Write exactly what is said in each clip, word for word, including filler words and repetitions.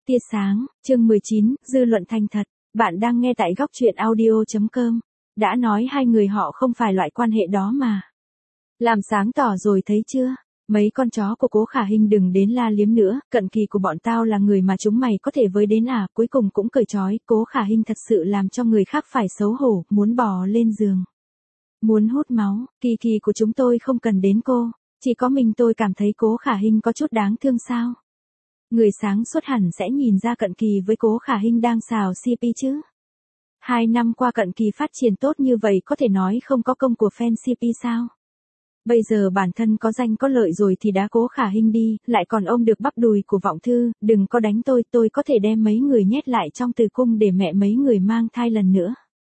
Tia sáng, chương mười chín, dư luận thành thật. Bạn đang nghe tại góc truyện audio chấm com. Đã nói hai người họ không phải loại quan hệ đó mà. Làm sáng tỏ rồi thấy chưa? Mấy con chó của Cố Khả Hinh đừng đến la liếm nữa, cận kỳ của bọn tao là người mà chúng mày có thể với đến à, cuối cùng cũng cởi trói. Cố Khả Hinh thật sự làm cho người khác phải xấu hổ, muốn bò lên giường. Muốn hút máu, kỳ kỳ của chúng tôi không cần đến cô, chỉ có mình tôi cảm thấy Cố Khả Hinh có chút đáng thương sao. Người sáng suốt hẳn sẽ nhìn ra cận kỳ với Cố Khả Hinh đang xào xê pê chứ. Hai năm qua cận kỳ phát triển tốt như vậy có thể nói không có công của fan xê pê sao. Bây giờ bản thân có danh có lợi rồi thì đá Cố Khả Hinh đi, lại còn ôm được bắp đùi của Vọng Thư, đừng có đánh tôi, tôi có thể đem mấy người nhét lại trong tử cung để mẹ mấy người mang thai lần nữa.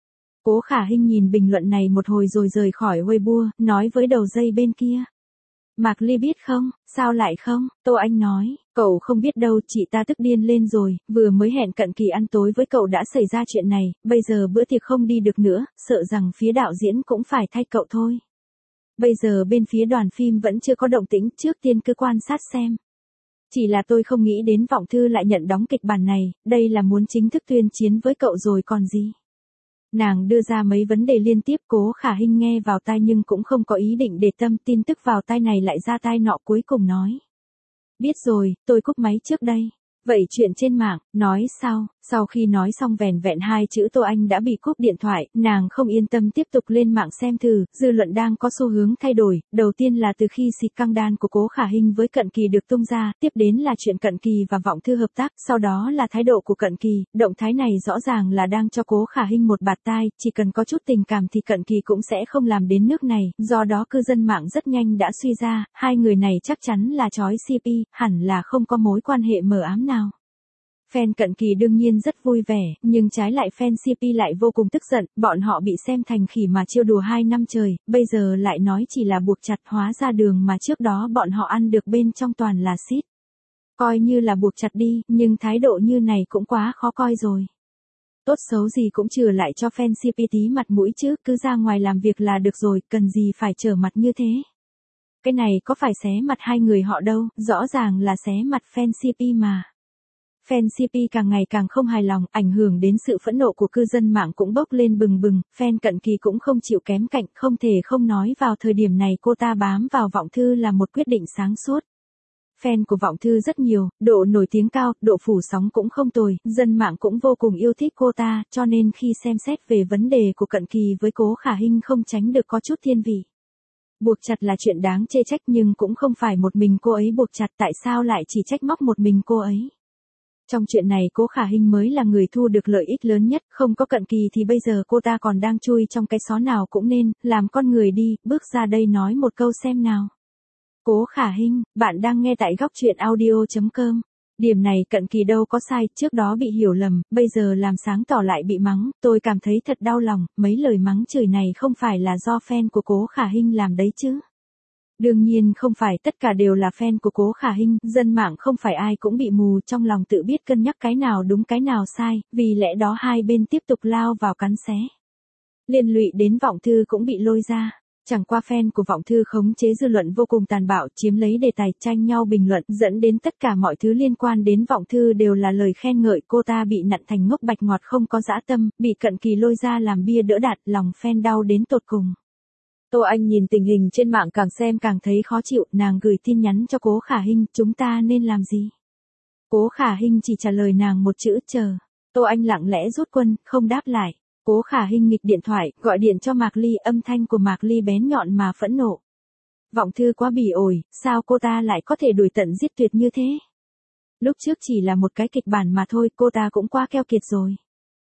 Cố Khả Hinh nhìn bình luận này một hồi rồi rời khỏi Weibo, nói với đầu dây bên kia. Mạc Ly biết không, sao lại không, Tô Anh nói, cậu không biết đâu, chị ta tức điên lên rồi, vừa mới hẹn cận kỳ ăn tối với cậu đã xảy ra chuyện này, bây giờ bữa tiệc không đi được nữa, sợ rằng phía đạo diễn cũng phải thay cậu thôi. Bây giờ bên phía đoàn phim vẫn chưa có động tĩnh, trước tiên cứ quan sát xem. Chỉ là tôi không nghĩ đến Vọng Thư lại nhận đóng kịch bản này, đây là muốn chính thức tuyên chiến với cậu rồi còn gì. Nàng đưa ra mấy vấn đề liên tiếp, Cố Khả Hinh nghe vào tai nhưng cũng không có ý định để tâm, tin tức vào tai này lại ra tai nọ, cuối cùng nói. Biết rồi, tôi cúp máy trước đây. Vậy chuyện trên mạng, nói sao, sau khi nói xong vẻn vẹn hai chữ Tô Anh đã bị cúp điện thoại, nàng không yên tâm tiếp tục lên mạng xem thử, dư luận đang có xu hướng thay đổi, đầu tiên là từ khi xịt căng đan của Cố Khả Hinh với cận kỳ được tung ra, tiếp đến là chuyện cận kỳ và Vọng Thư hợp tác, sau đó là thái độ của cận kỳ, động thái này rõ ràng là đang cho Cố Khả Hinh một bạt tai, chỉ cần có chút tình cảm thì cận kỳ cũng sẽ không làm đến nước này, do đó cư dân mạng rất nhanh đã suy ra, hai người này chắc chắn là chói xê pê, hẳn là không có mối quan hệ mờ ám nào. Fan cận kỳ đương nhiên rất vui vẻ, nhưng trái lại fan xê pê lại vô cùng tức giận, bọn họ bị xem thành khỉ mà trêu đùa hai năm trời, bây giờ lại nói chỉ là buộc chặt, hóa ra đường mà trước đó bọn họ ăn được bên trong toàn là xít. Coi như là buộc chặt đi, nhưng thái độ như này cũng quá khó coi rồi. Tốt xấu gì cũng chừa lại cho fan xê pê tí mặt mũi chứ, cứ ra ngoài làm việc là được rồi, cần gì phải trở mặt như thế. Cái này có phải xé mặt hai người họ đâu, rõ ràng là xé mặt fan xê pê mà. Fan xê pê càng ngày càng không hài lòng, ảnh hưởng đến sự phẫn nộ của cư dân mạng cũng bốc lên bừng bừng, fan cận kỳ cũng không chịu kém cạnh, không thể không nói vào thời điểm này cô ta bám vào Vọng Thư là một quyết định sáng suốt. Fan của Vọng Thư rất nhiều, độ nổi tiếng cao, độ phủ sóng cũng không tồi, dân mạng cũng vô cùng yêu thích cô ta, cho nên khi xem xét về vấn đề của cận kỳ với Cố Khả Hinh không tránh được có chút thiên vị. Buộc chặt là chuyện đáng chê trách nhưng cũng không phải một mình cô ấy buộc chặt, tại sao lại chỉ trách móc một mình cô ấy. Trong chuyện này Cố Khả Hinh mới là người thu được lợi ích lớn nhất, không có cận kỳ thì bây giờ cô ta còn đang chui trong cái xó nào cũng nên, làm con người đi, bước ra đây nói một câu xem nào. Cố Khả Hinh, bạn đang nghe tại góc truyện audio chấm com. Điểm này cận kỳ đâu có sai, trước đó bị hiểu lầm, bây giờ làm sáng tỏ lại bị mắng, tôi cảm thấy thật đau lòng, mấy lời mắng chửi này không phải là do fan của Cố Khả Hinh làm đấy chứ. Đương nhiên không phải tất cả đều là fan của Cố Khả Hinh, dân mạng không phải ai cũng bị mù, trong lòng tự biết cân nhắc cái nào đúng cái nào sai, vì lẽ đó hai bên tiếp tục lao vào cắn xé. Liên lụy đến Vọng Thư cũng bị lôi ra. Chẳng qua fan của Vọng Thư khống chế dư luận vô cùng tàn bạo, chiếm lấy đề tài tranh nhau bình luận, dẫn đến tất cả mọi thứ liên quan đến Vọng Thư đều là lời khen ngợi, cô ta bị nặn thành ngốc bạch ngọt không có dã tâm, bị cận kỳ lôi ra làm bia đỡ đạn, lòng fan đau đến tột cùng. Tô Anh nhìn tình hình trên mạng càng xem càng thấy khó chịu, nàng gửi tin nhắn cho Cố Khả Hinh, chúng ta nên làm gì? Cố Khả Hinh chỉ trả lời nàng một chữ chờ. Tô Anh lặng lẽ rút quân, không đáp lại. Cố Khả Hinh nghịch điện thoại, gọi điện cho Mạc Ly, âm thanh của Mạc Ly bén nhọn mà phẫn nộ. Vọng Thư quá bỉ ổi, sao cô ta lại có thể đuổi tận giết tuyệt như thế? Lúc trước chỉ là một cái kịch bản mà thôi, cô ta cũng quá keo kiệt rồi.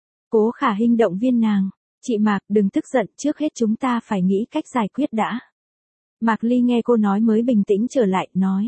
Cố Khả Hinh động viên nàng. Chị Mạc, đừng tức giận, trước hết chúng ta phải nghĩ cách giải quyết đã. Mạc Ly nghe cô nói mới bình tĩnh trở lại, nói.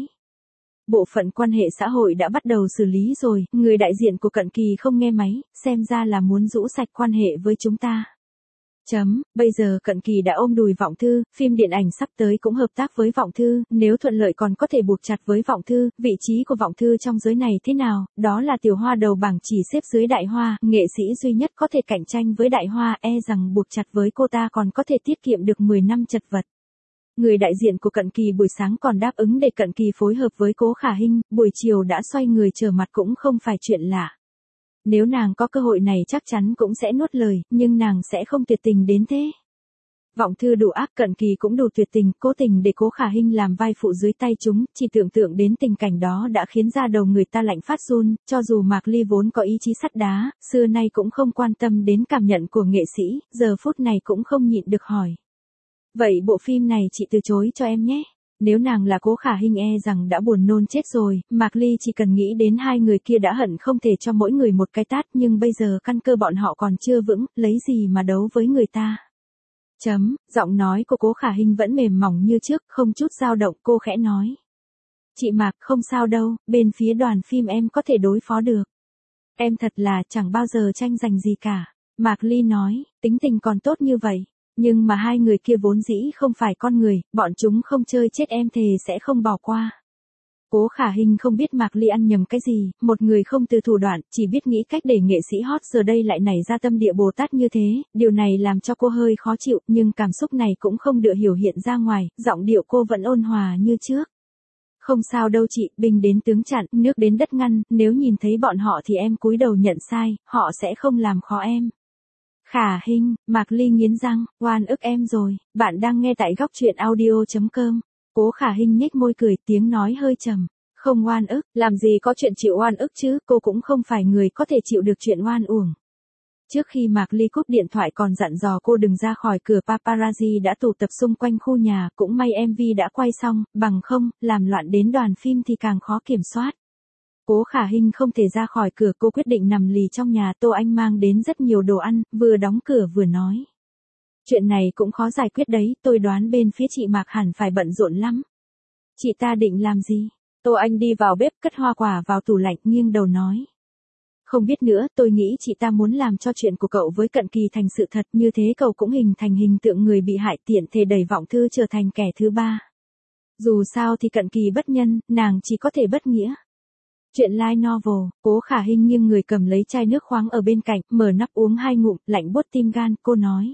Bộ phận quan hệ xã hội đã bắt đầu xử lý rồi, người đại diện của cận kỳ không nghe máy, xem ra là muốn rũ sạch quan hệ với chúng ta. Chấm, bây giờ cận kỳ đã ôm đùi Vọng Thư, phim điện ảnh sắp tới cũng hợp tác với Vọng Thư, nếu thuận lợi còn có thể buộc chặt với Vọng Thư, vị trí của Vọng Thư trong giới này thế nào, đó là tiểu hoa đầu bảng chỉ xếp dưới Đại Hoa, nghệ sĩ duy nhất có thể cạnh tranh với Đại Hoa, e rằng buộc chặt với cô ta còn có thể tiết kiệm được mười năm chật vật. Người đại diện của Cận Kỳ buổi sáng còn đáp ứng để Cận Kỳ phối hợp với Cố Khả Hinh, buổi chiều đã xoay người trở mặt cũng không phải chuyện lạ. Nếu nàng có cơ hội này chắc chắn cũng sẽ nuốt lời, nhưng nàng sẽ không tuyệt tình đến thế. Vọng Thư đủ ác, Cận Kỳ cũng đủ tuyệt tình, cố tình để Cố Khả Hinh làm vai phụ dưới tay chúng, chỉ tưởng tượng đến tình cảnh đó đã khiến da đầu người ta lạnh phát run, cho dù Mạc Ly vốn có ý chí sắt đá, xưa nay cũng không quan tâm đến cảm nhận của nghệ sĩ, giờ phút này cũng không nhịn được hỏi. Vậy bộ phim này chị từ chối cho em nhé. Nếu nàng là Cố Khả Hinh e rằng đã buồn nôn chết rồi, Mạc Ly chỉ cần nghĩ đến hai người kia đã hận không thể cho mỗi người một cái tát, nhưng bây giờ căn cơ bọn họ còn chưa vững, lấy gì mà đấu với người ta. Chấm, giọng nói của Cố Khả Hinh vẫn mềm mỏng như trước, không chút dao động, cô khẽ nói. Chị Mạc, không sao đâu, bên phía đoàn phim em có thể đối phó được. Em thật là chẳng bao giờ tranh giành gì cả. Mạc Ly nói, tính tình còn tốt như vậy. Nhưng mà hai người kia vốn dĩ không phải con người, bọn chúng không chơi chết em thề sẽ không bỏ qua. Cố Khả Hinh không biết Mạc Ly ăn nhầm cái gì, một người không từ thủ đoạn, chỉ biết nghĩ cách để nghệ sĩ hot giờ đây lại nảy ra tâm địa Bồ Tát như thế, điều này làm cho cô hơi khó chịu, nhưng cảm xúc này cũng không được hiểu hiện ra ngoài, giọng điệu cô vẫn ôn hòa như trước. Không sao đâu chị, binh đến tướng chặn, nước đến đất ngăn, nếu nhìn thấy bọn họ thì em cúi đầu nhận sai, họ sẽ không làm khó em. Khả Hinh, Mạc Ly nghiến răng, oan ức em rồi, bạn đang nghe tại góc truyện audio chấm com. Cố Khả Hinh nhếch môi cười, tiếng nói hơi trầm, không oan ức, làm gì có chuyện chịu oan ức chứ, cô cũng không phải người có thể chịu được chuyện oan uổng. Trước khi Mạc Ly cúp điện thoại còn dặn dò cô đừng ra khỏi cửa, paparazzi đã tụ tập xung quanh khu nhà, cũng may em vê đã quay xong, bằng không, làm loạn đến đoàn phim thì càng khó kiểm soát. Cố Khả Hinh không thể ra khỏi cửa, cô quyết định nằm lì trong nhà, Tô Anh mang đến rất nhiều đồ ăn, vừa đóng cửa vừa nói. Chuyện này cũng khó giải quyết đấy, tôi đoán bên phía chị Mạc hẳn phải bận rộn lắm. Chị ta định làm gì? Tô Anh đi vào bếp cất hoa quả vào tủ lạnh, nghiêng đầu nói. Không biết nữa, tôi nghĩ chị ta muốn làm cho chuyện của cậu với Cận Kỳ thành sự thật, như thế cậu cũng hình thành hình tượng người bị hại, tiện thể đẩy Vọng Thư trở thành kẻ thứ ba. Dù sao thì Cận Kỳ bất nhân, nàng chỉ có thể bất nghĩa. Chuyện light novel, Cố Khả Hinh nghiêng người cầm lấy chai nước khoáng ở bên cạnh, mở nắp uống hai ngụm, lạnh buốt tim gan, cô nói.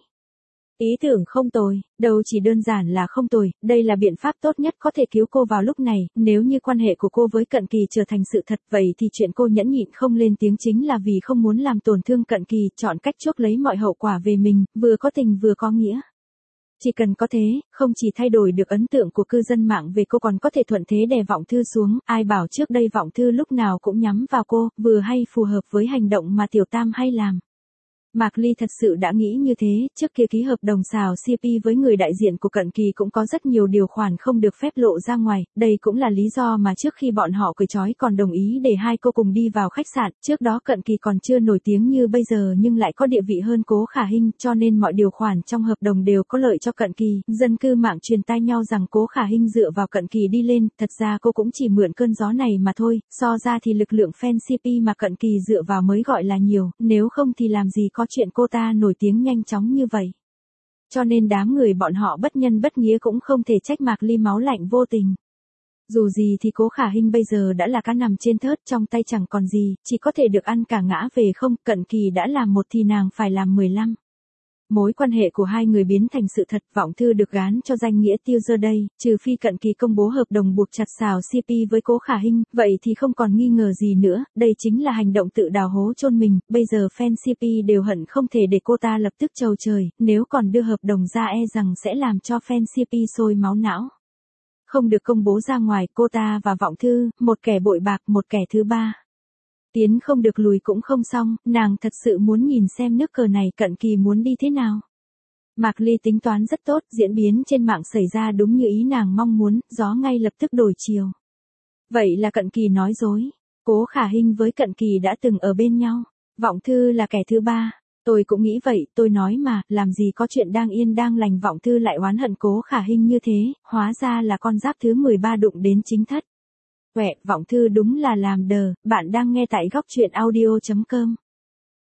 Ý tưởng không tồi, đâu chỉ đơn giản là không tồi, đây là biện pháp tốt nhất có thể cứu cô vào lúc này, nếu như quan hệ của cô với Cận Kỳ trở thành sự thật, vậy thì chuyện cô nhẫn nhịn không lên tiếng chính là vì không muốn làm tổn thương Cận Kỳ, chọn cách chuốc lấy mọi hậu quả về mình, vừa có tình vừa có nghĩa. Chỉ cần có thế, không chỉ thay đổi được ấn tượng của cư dân mạng về cô còn có thể thuận thế đè Vọng Thư xuống, ai bảo trước đây Vọng Thư lúc nào cũng nhắm vào cô, vừa hay phù hợp với hành động mà Tiểu Tam hay làm. Mạc Ly thật sự đã nghĩ như thế, trước kia ký hợp đồng xào xê pê với người đại diện của Cận Kỳ cũng có rất nhiều điều khoản không được phép lộ ra ngoài, đây cũng là lý do mà trước khi bọn họ cởi trói còn đồng ý để hai cô cùng đi vào khách sạn, trước đó Cận Kỳ còn chưa nổi tiếng như bây giờ nhưng lại có địa vị hơn Cố Khả Hinh, cho nên mọi điều khoản trong hợp đồng đều có lợi cho Cận Kỳ, dân cư mạng truyền tai nhau rằng Cố Khả Hinh dựa vào Cận Kỳ đi lên, thật ra cô cũng chỉ mượn cơn gió này mà thôi, so ra thì lực lượng fan xê pê mà Cận Kỳ dựa vào mới gọi là nhiều, nếu không thì làm gì có chuyện cô ta nổi tiếng nhanh chóng như vậy. Cho nên đám người bọn họ bất nhân bất nghĩa cũng không thể trách Mạc Ly máu lạnh vô tình. Dù gì thì Cố Khả Hinh bây giờ đã là cá nằm trên thớt, trong tay chẳng còn gì, chỉ có thể được ăn cả ngã về không, Cận Kỳ đã làm một thì nàng phải làm mười lăm. Mối quan hệ của hai người biến thành sự thật, Vọng Thư được gán cho danh nghĩa tiêu giờ đây, trừ phi Cận Kỳ công bố hợp đồng buộc chặt xào xê pê với Cố Khả Hinh, vậy thì không còn nghi ngờ gì nữa, đây chính là hành động tự đào hố chôn mình, bây giờ fan xê pê đều hận không thể để cô ta lập tức trầu trời, nếu còn đưa hợp đồng ra e rằng sẽ làm cho fan xê pê sôi máu não. Không được công bố ra ngoài, cô ta và Vọng Thư, một kẻ bội bạc, một kẻ thứ ba. Tiến không được lùi cũng không xong, nàng thật sự muốn nhìn xem nước cờ này Cận Kỳ muốn đi thế nào. Mạc Ly tính toán rất tốt, diễn biến trên mạng xảy ra đúng như ý nàng mong muốn, gió ngay lập tức đổi chiều. Vậy là Cận Kỳ nói dối, Cố Khả Hinh với Cận Kỳ đã từng ở bên nhau, Vọng Thư là kẻ thứ ba. Tôi cũng nghĩ vậy, tôi nói mà, làm gì có chuyện đang yên đang lành Vọng Thư lại oán hận Cố Khả Hinh như thế, hóa ra là con giáp thứ mười ba đụng đến chính thất. Quẹ, Vọng Thư đúng là làm đờ, bạn đang nghe tại góc truyện audio chấm com.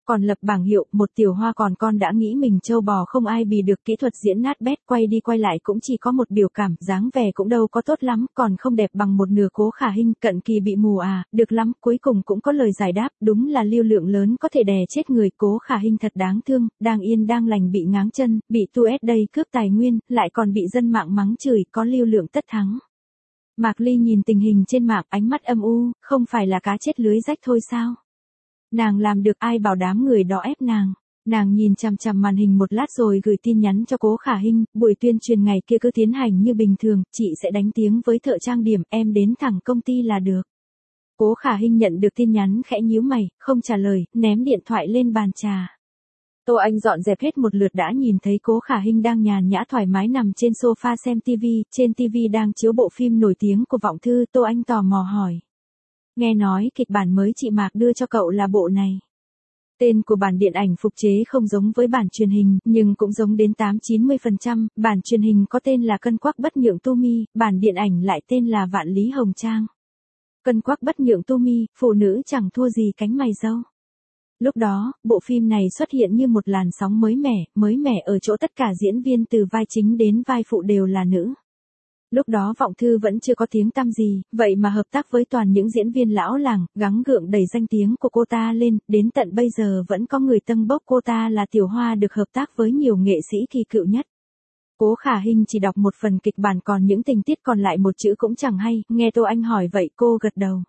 Còn lập bảng hiệu, một tiểu hoa còn con đã nghĩ mình trâu bò không ai bì được, kỹ thuật diễn nát bét, quay đi quay lại cũng chỉ có một biểu cảm, dáng vẻ cũng đâu có tốt lắm, còn không đẹp bằng một nửa Cố Khả Hinh, cận kỳ bị mù à, được lắm, cuối cùng cũng có lời giải đáp, đúng là lưu lượng lớn có thể đè chết người, Cố Khả Hinh thật đáng thương, đang yên đang lành bị ngáng chân, bị tu ét đây cướp tài nguyên, lại còn bị dân mạng mắng chửi, có lưu lượng tất thắng. Mạc Ly nhìn tình hình trên mạng, ánh mắt âm u, không phải là cá chết lưới rách thôi sao? Nàng làm được, ai bảo đám người đó ép nàng. Nàng nhìn chằm chằm màn hình một lát rồi gửi tin nhắn cho Cố Khả Hinh, buổi tuyên truyền ngày kia cứ tiến hành như bình thường, chị sẽ đánh tiếng với thợ trang điểm, em đến thẳng công ty là được. Cố Khả Hinh nhận được tin nhắn khẽ nhíu mày, không trả lời, ném điện thoại lên bàn trà. Tô Anh dọn dẹp hết một lượt đã nhìn thấy Cố Khả Hinh đang nhàn nhã thoải mái nằm trên sofa xem tivi, trên tivi đang chiếu bộ phim nổi tiếng của Vọng Thư, Tô Anh tò mò hỏi. Nghe nói kịch bản mới chị Mạc đưa cho cậu là bộ này. Tên của bản điện ảnh phục chế không giống với bản truyền hình, nhưng cũng giống đến tám đến chín mươi phần trăm, bản truyền hình có tên là Cân Quắc Bất Nhượng Tu Mi, bản điện ảnh lại tên là Vạn Lý Hồng Trang. Cân Quắc Bất Nhượng Tu Mi, phụ nữ chẳng thua gì cánh mày râu. Lúc đó, bộ phim này xuất hiện như một làn sóng mới mẻ, mới mẻ ở chỗ tất cả diễn viên từ vai chính đến vai phụ đều là nữ. Lúc đó Vọng Thư vẫn chưa có tiếng tăm gì, vậy mà hợp tác với toàn những diễn viên lão làng, gắng gượng đẩy danh tiếng của cô ta lên, đến tận bây giờ vẫn có người tâng bốc cô ta là tiểu hoa được hợp tác với nhiều nghệ sĩ kỳ cựu nhất. Cố Khả Hinh chỉ đọc một phần kịch bản còn những tình tiết còn lại một chữ cũng chẳng hay, nghe Tô Anh hỏi vậy cô gật đầu.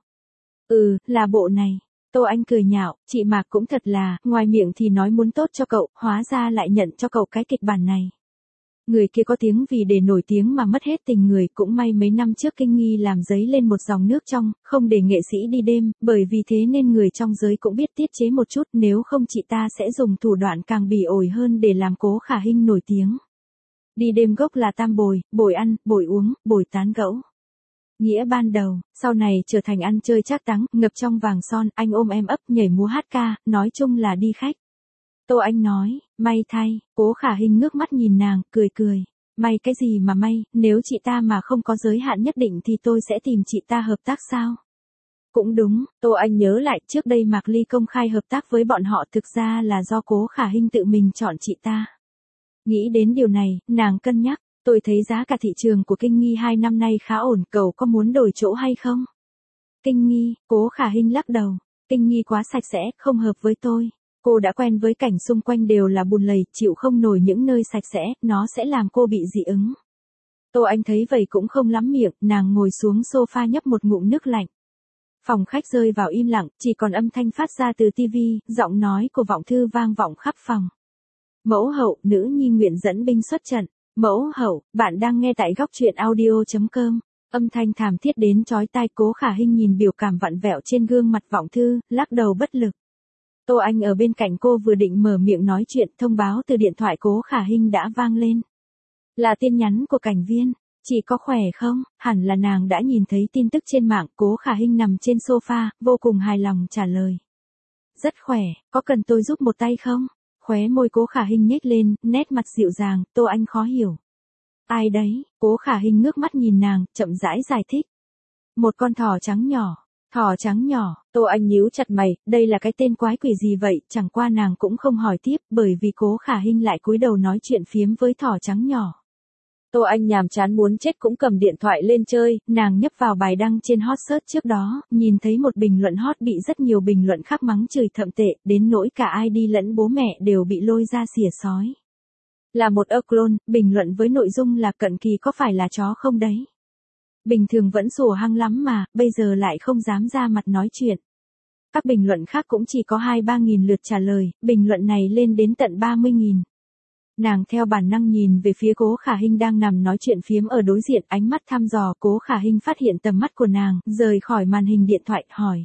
Ừ, là bộ này. Tô Anh cười nhạo, chị Mạc cũng thật là, ngoài miệng thì nói muốn tốt cho cậu, hóa ra lại nhận cho cậu cái kịch bản này. Người kia có tiếng vì để nổi tiếng mà mất hết tình người, cũng may mấy năm trước Kinh Nghi làm dấy lên một dòng nước trong, không để nghệ sĩ đi đêm, bởi vì thế nên người trong giới cũng biết tiết chế một chút, nếu không chị ta sẽ dùng thủ đoạn càng bỉ ổi hơn để làm Cố Khả Hinh nổi tiếng. Đi đêm gốc là tam bồi, bồi ăn, bồi uống, bồi tán gẫu. Nghĩa ban đầu, sau này trở thành ăn chơi trác táng, ngập trong vàng son, anh ôm em ấp, nhảy múa hát ca, nói chung là đi khách. Tô Anh nói, may thay, Cố Khả Hinh ngước mắt nhìn nàng, cười cười. May cái gì mà may, nếu chị ta mà không có giới hạn nhất định thì tôi sẽ tìm chị ta hợp tác sao? Cũng đúng, Tô Anh nhớ lại trước đây Mạc Ly công khai hợp tác với bọn họ thực ra là do Cố Khả Hinh tự mình chọn chị ta. Nghĩ đến điều này, nàng cân nhắc, tôi thấy giá cả thị trường của Kinh Nghi hai năm nay khá ổn, cậu có muốn đổi chỗ hay không? Kinh Nghi, Cố Khả Hinh lắc đầu, Kinh Nghi quá sạch sẽ, không hợp với tôi. Cô đã quen với cảnh xung quanh đều là bùn lầy, chịu không nổi những nơi sạch sẽ, nó sẽ làm cô bị dị ứng. Tô Anh thấy vậy cũng không lắm miệng, nàng ngồi xuống sofa nhấp một ngụm nước lạnh. Phòng khách rơi vào im lặng, chỉ còn âm thanh phát ra từ tivi, giọng nói của Vọng Thư vang vọng khắp phòng. Mẫu hậu, nữ nhi nguyện dẫn binh xuất trận. Mẫu hậu, bạn đang nghe tại góc truyện audio chấm com. Âm thanh thảm thiết đến chói tai, Cố Khả Hinh nhìn biểu cảm vặn vẹo trên gương mặt Vọng Thư, lắc đầu bất lực. Tô Anh ở bên cạnh cô vừa định mở miệng nói chuyện, thông báo từ điện thoại Cố Khả Hinh đã vang lên. Là tin nhắn của Cảnh Viên, chị có khỏe không? Hẳn là nàng đã nhìn thấy tin tức trên mạng, Cố Khả Hinh nằm trên sofa, vô cùng hài lòng trả lời. Rất khỏe, có cần tôi giúp một tay không? Khóe môi Cố Khả Hinh nhếch lên, nét mặt dịu dàng, Tô Anh khó hiểu. Ai đấy? Cố Khả Hinh ngước mắt nhìn nàng, chậm rãi giải thích. Một con thỏ trắng nhỏ. Thỏ trắng nhỏ, Tô Anh nhíu chặt mày, đây là cái tên quái quỷ gì vậy, chẳng qua nàng cũng không hỏi tiếp, bởi vì Cố Khả Hinh lại cúi đầu nói chuyện phiếm với thỏ trắng nhỏ. Tô Anh nhàm chán muốn chết cũng cầm điện thoại lên chơi, nàng nhấp vào bài đăng trên hot search trước đó, nhìn thấy một bình luận hot bị rất nhiều bình luận khác mắng chửi thậm tệ, đến nỗi cả i đê lẫn bố mẹ đều bị lôi ra xỉa sói. Là một ơ clone, bình luận với nội dung là cận kỳ có phải là chó không đấy? Bình thường vẫn sủa hăng lắm mà, bây giờ lại không dám ra mặt nói chuyện. Các bình luận khác cũng chỉ có hai ba nghìn lượt trả lời, bình luận này lên đến tận ba mươi nghìn. Nàng theo bản năng nhìn về phía Cố Khả Hinh đang nằm nói chuyện phiếm ở đối diện, ánh mắt thăm dò. Cố Khả Hinh phát hiện tầm mắt của nàng, rời khỏi màn hình điện thoại, hỏi.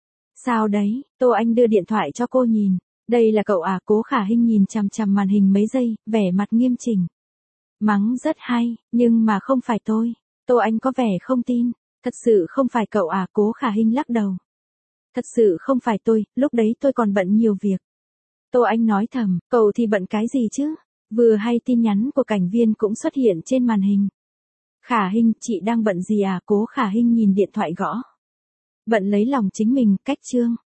Sao đấy? Tô Anh đưa điện thoại cho cô nhìn. Đây là cậu à? Cố Khả Hinh nhìn chằm chằm màn hình mấy giây, vẻ mặt nghiêm chỉnh. Mắng rất hay, nhưng mà không phải tôi. Tô Anh có vẻ không tin. Thật sự không phải cậu à? Cố Khả Hinh lắc đầu. Thật sự không phải tôi, lúc đấy tôi còn bận nhiều việc. Tô Anh nói thầm, cậu thì bận cái gì chứ? Vừa hay tin nhắn của Cảnh Viên cũng xuất hiện trên màn hình. Khả Hinh, chị đang bận gì à? Cố Khả Hinh nhìn điện thoại gõ. Bận lấy lòng chính mình, cách chương.